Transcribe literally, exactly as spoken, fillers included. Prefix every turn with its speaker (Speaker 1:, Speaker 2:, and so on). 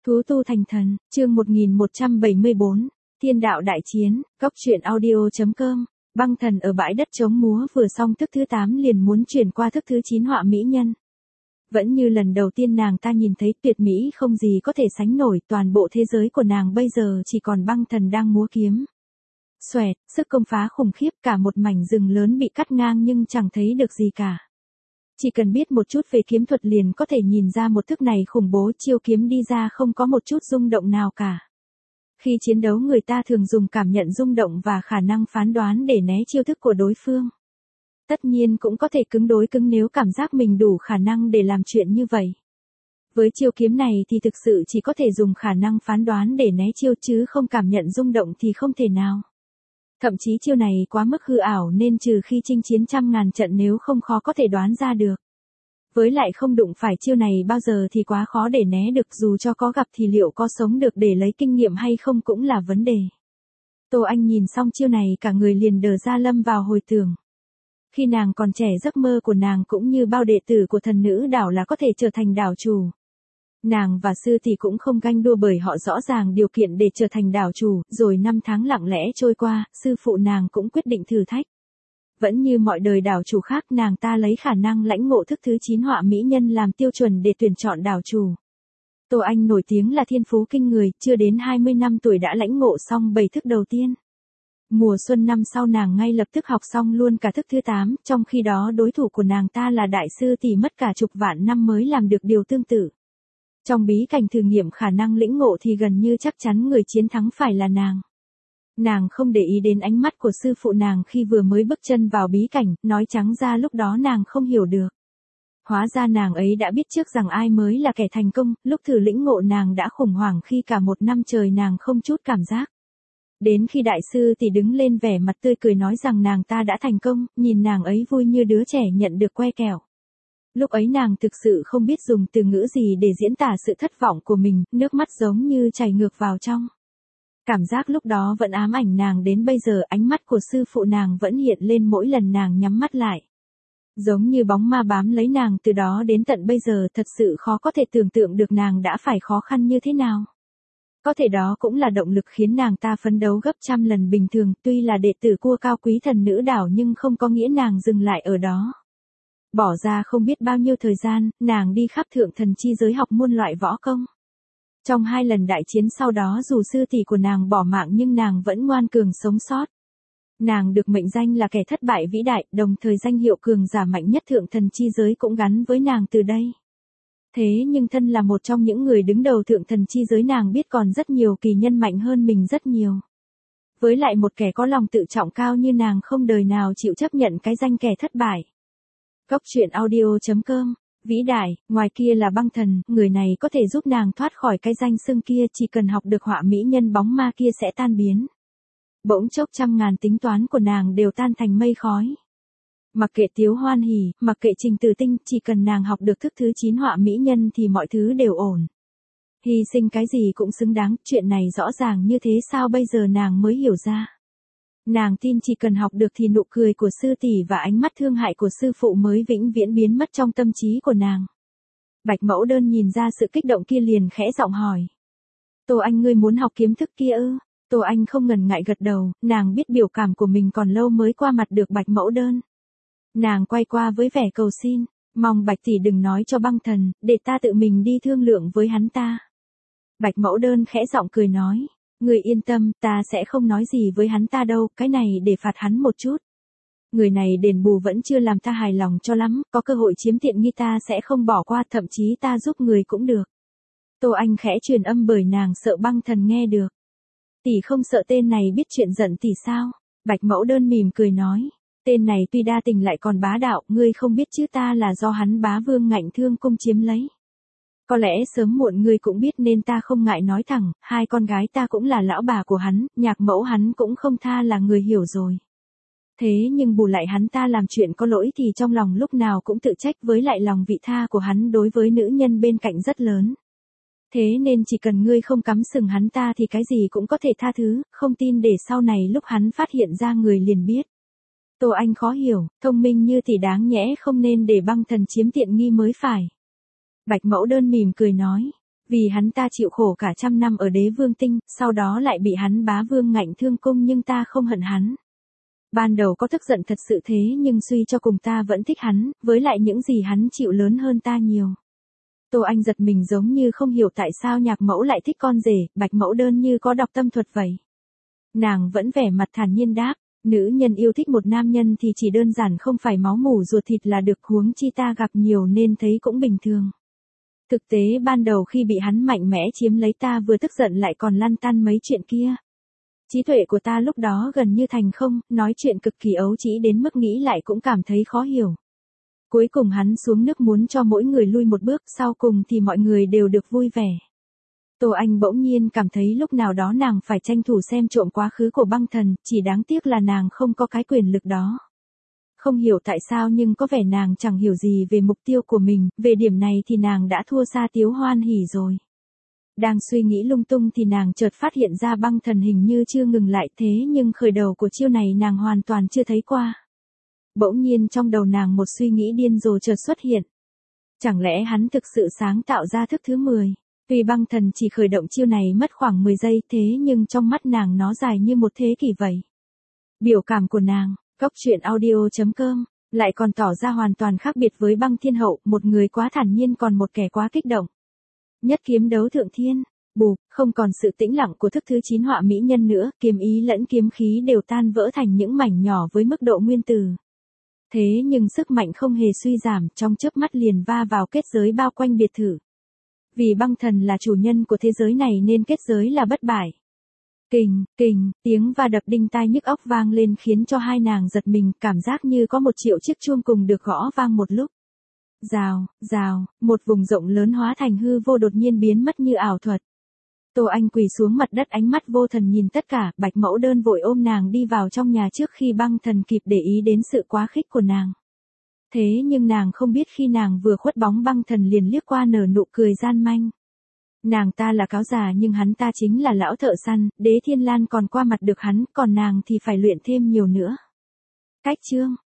Speaker 1: Thú tu thành thần, chương một nghìn một trăm bảy mươi bốn, Thiên đạo đại chiến, góc truyện audio.com, băng thần ở bãi đất trống múa vừa xong thức thứ tám liền muốn chuyển qua thức thứ chín họa mỹ nhân. Vẫn như lần đầu tiên nàng ta nhìn thấy tuyệt mỹ không gì có thể sánh nổi, toàn bộ thế giới của nàng bây giờ chỉ còn băng thần đang múa kiếm. Xoẹt, sức công phá khủng khiếp, cả một mảnh rừng lớn bị cắt ngang nhưng chẳng thấy được gì cả. Chỉ cần biết một chút về kiếm thuật liền có thể nhìn ra một thức này khủng bố, chiêu kiếm đi ra không có một chút rung động nào cả. Khi chiến đấu người ta thường dùng cảm nhận rung động và khả năng phán đoán để né chiêu thức của đối phương. Tất nhiên cũng có thể cứng đối cứng nếu cảm giác mình đủ khả năng để làm chuyện như vậy. Với chiêu kiếm này thì thực sự chỉ có thể dùng khả năng phán đoán để né chiêu chứ không cảm nhận rung động thì không thể nào. Thậm chí chiêu này quá mức hư ảo nên trừ khi chinh chiến trăm ngàn trận nếu không khó có thể đoán ra được. Với lại không đụng phải chiêu này bao giờ thì quá khó để né được, dù cho có gặp thì liệu có sống được để lấy kinh nghiệm hay không cũng là vấn đề. Tô Anh nhìn xong chiêu này cả người liền đờ ra, lâm vào hồi tưởng. Khi nàng còn trẻ giấc mơ của nàng cũng như bao đệ tử của thần nữ đảo là có thể trở thành đảo chủ. Nàng và sư tỷ cũng không ganh đua bởi họ rõ ràng điều kiện để trở thành đảo chủ, rồi năm tháng lặng lẽ trôi qua, sư phụ nàng cũng quyết định thử thách. Vẫn như mọi đời đảo chủ khác, nàng ta lấy khả năng lãnh ngộ thức thứ chín họa mỹ nhân làm tiêu chuẩn để tuyển chọn đảo chủ. Tô Anh nổi tiếng là thiên phú kinh người, chưa đến hai mươi năm tuổi đã lãnh ngộ xong bảy thức đầu tiên. Mùa xuân năm sau nàng ngay lập tức học xong luôn cả thức thứ tám, trong khi đó đối thủ của nàng ta là đại sư tỷ mất cả chục vạn năm mới làm được điều tương tự. Trong bí cảnh thử nghiệm khả năng lĩnh ngộ thì gần như chắc chắn người chiến thắng phải là nàng. Nàng không để ý đến ánh mắt của sư phụ nàng khi vừa mới bước chân vào bí cảnh, nói trắng ra lúc đó nàng không hiểu được. Hóa ra nàng ấy đã biết trước rằng ai mới là kẻ thành công, lúc thử lĩnh ngộ nàng đã khủng hoảng khi cả một năm trời nàng không chút cảm giác. Đến khi đại sư thì đứng lên vẻ mặt tươi cười nói rằng nàng ta đã thành công, nhìn nàng ấy vui như đứa trẻ nhận được que kẹo. Lúc ấy nàng thực sự không biết dùng từ ngữ gì để diễn tả sự thất vọng của mình, nước mắt giống như chảy ngược vào trong. Cảm giác lúc đó vẫn ám ảnh nàng đến bây giờ, ánh mắt của sư phụ nàng vẫn hiện lên mỗi lần nàng nhắm mắt lại. Giống như bóng ma bám lấy nàng từ đó đến tận bây giờ, thật sự khó có thể tưởng tượng được nàng đã phải khó khăn như thế nào. Có thể đó cũng là động lực khiến nàng ta phấn đấu gấp trăm lần bình thường, tuy là đệ tử cua cao quý thần nữ đảo nhưng không có nghĩa nàng dừng lại ở đó. Bỏ ra không biết bao nhiêu thời gian, nàng đi khắp thượng thần chi giới học muôn loại võ công. Trong hai lần đại chiến sau đó dù sư tỷ của nàng bỏ mạng nhưng nàng vẫn ngoan cường sống sót. Nàng được mệnh danh là kẻ thất bại vĩ đại, đồng thời danh hiệu cường giả mạnh nhất thượng thần chi giới cũng gắn với nàng từ đây. Thế nhưng thân là một trong những người đứng đầu thượng thần chi giới, nàng biết còn rất nhiều kỳ nhân mạnh hơn mình rất nhiều. Với lại một kẻ có lòng tự trọng cao như nàng không đời nào chịu chấp nhận cái danh kẻ thất bại. Góc truyện audio.com, vĩ đại, ngoài kia là băng thần, người này có thể giúp nàng thoát khỏi cái danh xưng kia, chỉ cần học được họa mỹ nhân bóng ma kia sẽ tan biến. Bỗng chốc trăm ngàn tính toán của nàng đều tan thành mây khói. Mặc kệ Tiếu Hoan Hỉ, mặc kệ Trình Tử Tinh, chỉ cần nàng học được thức thứ chín họa mỹ nhân thì mọi thứ đều ổn. Hy sinh cái gì cũng xứng đáng, chuyện này rõ ràng như thế sao bây giờ nàng mới hiểu ra. Nàng tin chỉ cần học được thì nụ cười của sư tỷ và ánh mắt thương hại của sư phụ mới vĩnh viễn biến mất trong tâm trí của nàng. Bạch Mẫu Đơn nhìn ra sự kích động kia liền khẽ giọng hỏi. Tô Anh, ngươi muốn học kiếm thức kia ư? Tô Anh không ngần ngại gật đầu, nàng biết biểu cảm của mình còn lâu mới qua mặt được Bạch Mẫu Đơn. Nàng quay qua với vẻ cầu xin, mong Bạch tỷ đừng nói cho băng thần, để ta tự mình đi thương lượng với hắn ta. Bạch Mẫu Đơn khẽ giọng cười nói. Người yên tâm, ta sẽ không nói gì với hắn ta đâu, cái này để phạt hắn một chút. Người này đền bù vẫn chưa làm ta hài lòng cho lắm, có cơ hội chiếm tiện nghi ta sẽ không bỏ qua, thậm chí ta giúp người cũng được. Tô Anh khẽ truyền âm bởi nàng sợ băng thần nghe được. Tỷ không sợ tên này biết chuyện giận tỷ sao? Bạch Mẫu Đơn mỉm cười nói. Tên này tuy đa tình lại còn bá đạo, ngươi không biết chứ ta là do hắn bá vương ngạnh thương cung chiếm lấy. Có lẽ sớm muộn ngươi cũng biết nên ta không ngại nói thẳng, hai con gái ta cũng là lão bà của hắn, nhạc mẫu hắn cũng không tha là người hiểu rồi. Thế nhưng bù lại hắn ta làm chuyện có lỗi thì trong lòng lúc nào cũng tự trách, với lại lòng vị tha của hắn đối với nữ nhân bên cạnh rất lớn. Thế nên chỉ cần ngươi không cắm sừng hắn ta thì cái gì cũng có thể tha thứ, không tin để sau này lúc hắn phát hiện ra người liền biết. Tô Anh khó hiểu, thông minh như thì đáng nhẽ không nên để băng thần chiếm tiện nghi mới phải. Bạch Mẫu Đơn mỉm cười nói, Vì hắn ta chịu khổ cả trăm năm ở đế vương tinh, sau đó lại bị hắn bá vương ngạnh thương cung nhưng ta không hận hắn. Ban đầu có tức giận thật sự thế nhưng suy cho cùng ta vẫn thích hắn, với lại những gì hắn chịu lớn hơn ta nhiều. Tô Anh giật mình giống như không hiểu tại sao nhạc mẫu lại thích con rể, bạch mẫu đơn như có đọc tâm thuật vậy. Nàng vẫn vẻ mặt thản nhiên đáp, nữ nhân yêu thích một nam nhân thì chỉ đơn giản không phải máu mủ ruột thịt là được, huống chi ta gặp nhiều nên thấy cũng bình thường. Thực tế ban đầu khi bị hắn mạnh mẽ chiếm lấy ta vừa tức giận lại còn lăn tăn mấy chuyện kia. Trí tuệ của ta lúc đó gần như thành không, nói chuyện cực kỳ ấu trĩ đến mức nghĩ lại cũng cảm thấy khó hiểu. Cuối cùng hắn xuống nước muốn cho mỗi người lui một bước, sau cùng thì mọi người đều được vui vẻ. Tô Anh bỗng nhiên cảm thấy lúc nào đó nàng phải tranh thủ xem trộm quá khứ của băng thần, chỉ đáng tiếc là nàng không có cái quyền lực đó. Không hiểu tại sao nhưng có vẻ nàng chẳng hiểu gì về mục tiêu của mình, về điểm này thì nàng đã thua xa Tiếu Hoan Hỉ rồi. Đang suy nghĩ lung tung thì nàng chợt phát hiện ra băng thần hình như chưa ngừng lại, thế nhưng khởi đầu của chiêu này nàng hoàn toàn chưa thấy qua. Bỗng nhiên trong đầu nàng một suy nghĩ điên rồ chợt xuất hiện. Chẳng lẽ hắn thực sự sáng tạo ra thức thứ mười? Tuy băng thần chỉ khởi động chiêu này mất khoảng mười giây thế nhưng trong mắt nàng nó dài như một thế kỷ vậy. Biểu cảm của nàng, Cóc Truyện Audio chấm com, lại còn tỏ ra hoàn toàn khác biệt với băng thiên hậu, một người quá thản nhiên còn một kẻ quá kích động. Nhất kiếm đấu thượng thiên, bụp, không còn sự tĩnh lặng của thức thứ chín họa mỹ nhân nữa, kiếm ý lẫn kiếm khí đều tan vỡ thành những mảnh nhỏ với mức độ nguyên tử. Thế nhưng sức mạnh không hề suy giảm, trong chớp mắt liền va vào kết giới bao quanh biệt thự. Vì băng thần là chủ nhân của thế giới này nên kết giới là bất bại. Kình, kình, tiếng va đập đinh tai nhức óc vang lên khiến cho hai nàng giật mình, cảm giác như có một triệu chiếc chuông cùng được gõ vang một lúc. Rào, rào, một vùng rộng lớn hóa thành hư vô đột nhiên biến mất như ảo thuật. Tô Anh quỳ xuống mặt đất ánh mắt vô thần nhìn tất cả, bạch mẫu đơn vội ôm nàng đi vào trong nhà trước khi băng thần kịp để ý đến sự quá khích của nàng. Thế nhưng nàng không biết khi nàng vừa khuất bóng băng thần liền liếc qua nở nụ cười gian manh. Nàng ta là cáo già nhưng hắn ta chính là lão thợ săn, Đế Thiên Lan còn qua mặt được hắn, còn nàng thì phải luyện thêm nhiều nữa. Cách chương